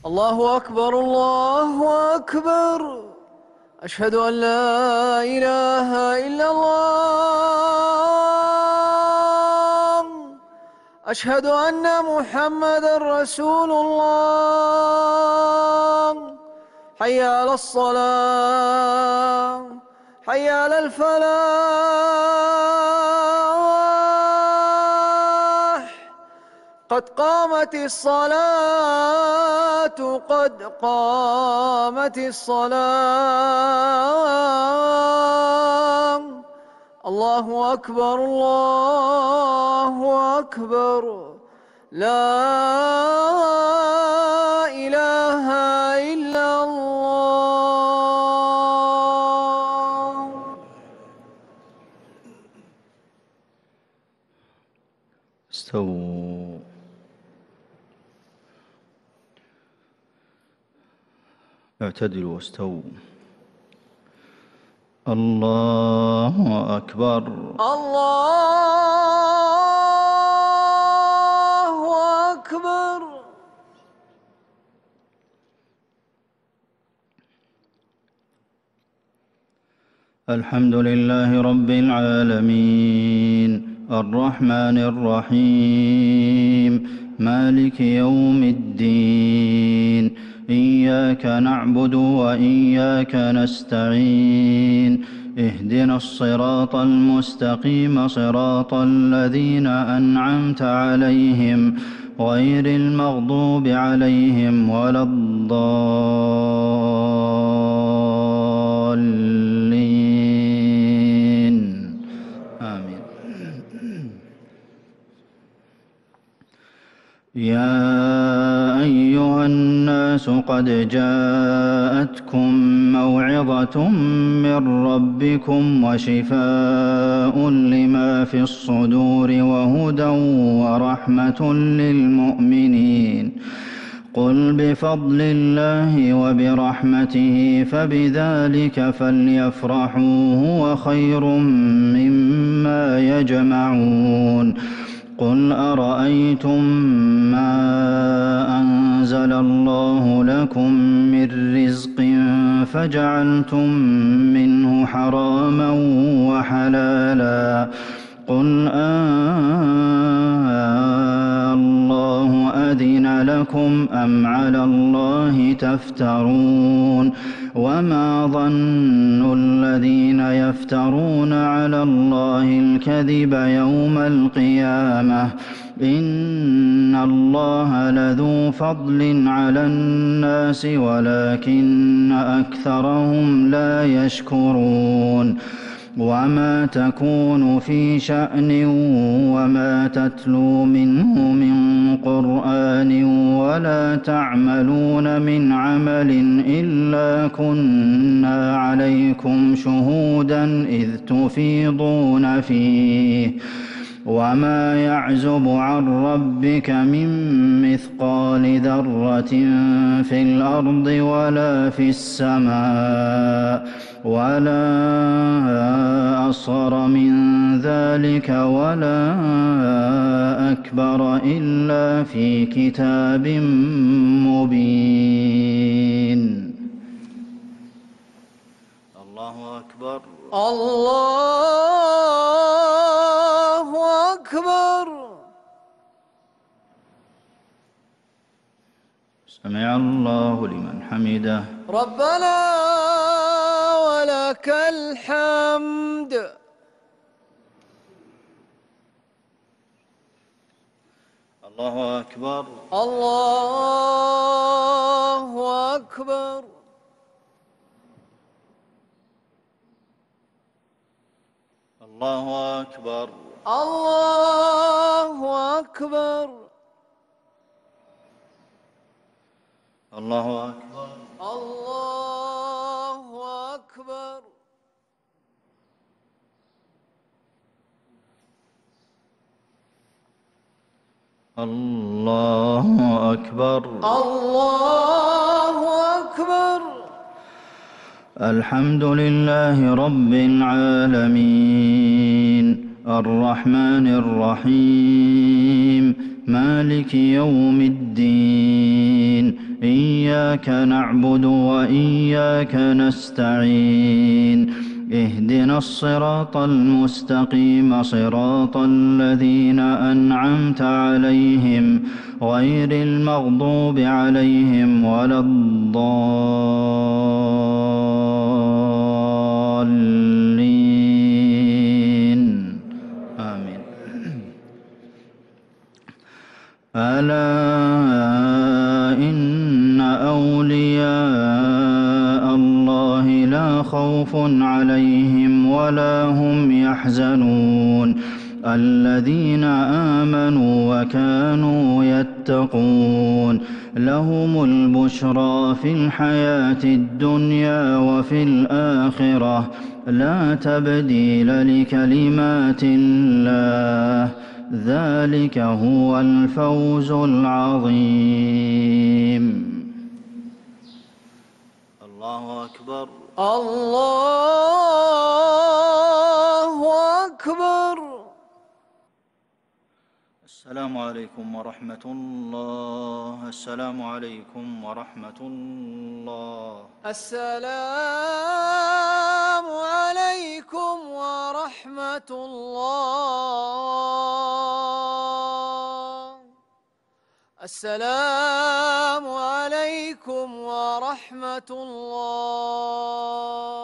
الله أكبر الله أكبر. أشهد أن لا إله إلا الله. أشهد أن محمدًا رسول الله. حي على الصلاة، حي على الفلاح. قد قامت الصلاة، قد قامت الصلاة. الله أكبر الله أكبر. لا إله إلا الله. استووا. اعتدلوا واستووا. الله أكبر. الله أكبر. الحمد لله رب العالمين، الرحمن الرحيم، مالك يوم الدين. إياك نعبد وإياك نستعين. اهدنا الصراط المستقيم، صراط الذين أنعمت عليهم غير المغضوب عليهم ولا الضالين. آمين. يا أيها الناس قد جاءتكم موعظة من ربكم وشفاء لما في الصدور وهدى ورحمة للمؤمنين. قل بفضل الله وبرحمته فبذلك فليفرحوا هو خير مما يجمعون. قل أرأيتم ما أنزل الله لكم من رزق فجعلتم منه حراما وحلالا، قل الله أذن لكم أم على الله تفترون؟ وما ظن الذين يفترون على الله الكذب يوم القيامة؟ إن الله لذو فضل على الناس ولكن أكثرهم لا يشكرون. وما تكون في شأن وما تتلو منه من قرآن ولا تعملون من عمل إلا كنا عليكم شهودا إذ تفيضون فيه. وما يعزب عن ربك من مثقال ذرة في الأرض ولا في السماء ولا أصغر من ذلك ولا أكبر إلا في كتاب مبين. الله أكبر. الله أكبر. سمع الله لمن حمده. ربنا ولك الحمد. الله أكبر. الله أكبر. الله أكبر. الله أكبر. الله أكبر. الله أكبر. الله أكبر. الله أكبر. الحمد لله رب العالمين، الرحمن الرحيم، مالك يوم الدين. إياك نعبد وإياك نستعين اهدنا الصراط المستقيم صراط الذين أنعمت عليهم غير المغضوب عليهم ولا الضالين آمين. ألا إن أولياء الله لا خوف عليهم ولا هم يحزنون الذين آمنوا وكانوا يتقون لهم البشرى في الحياة الدنيا وفي الآخرة لا تبديل لكلمات الله ذلك هو الفوز العظيم. الله أكبر. الله أكبر. السلام عليكم ورحمة الله. السلام عليكم ورحمة الله. السلام عليكم ورحمة الله. السلام عليكم ورحمة الله.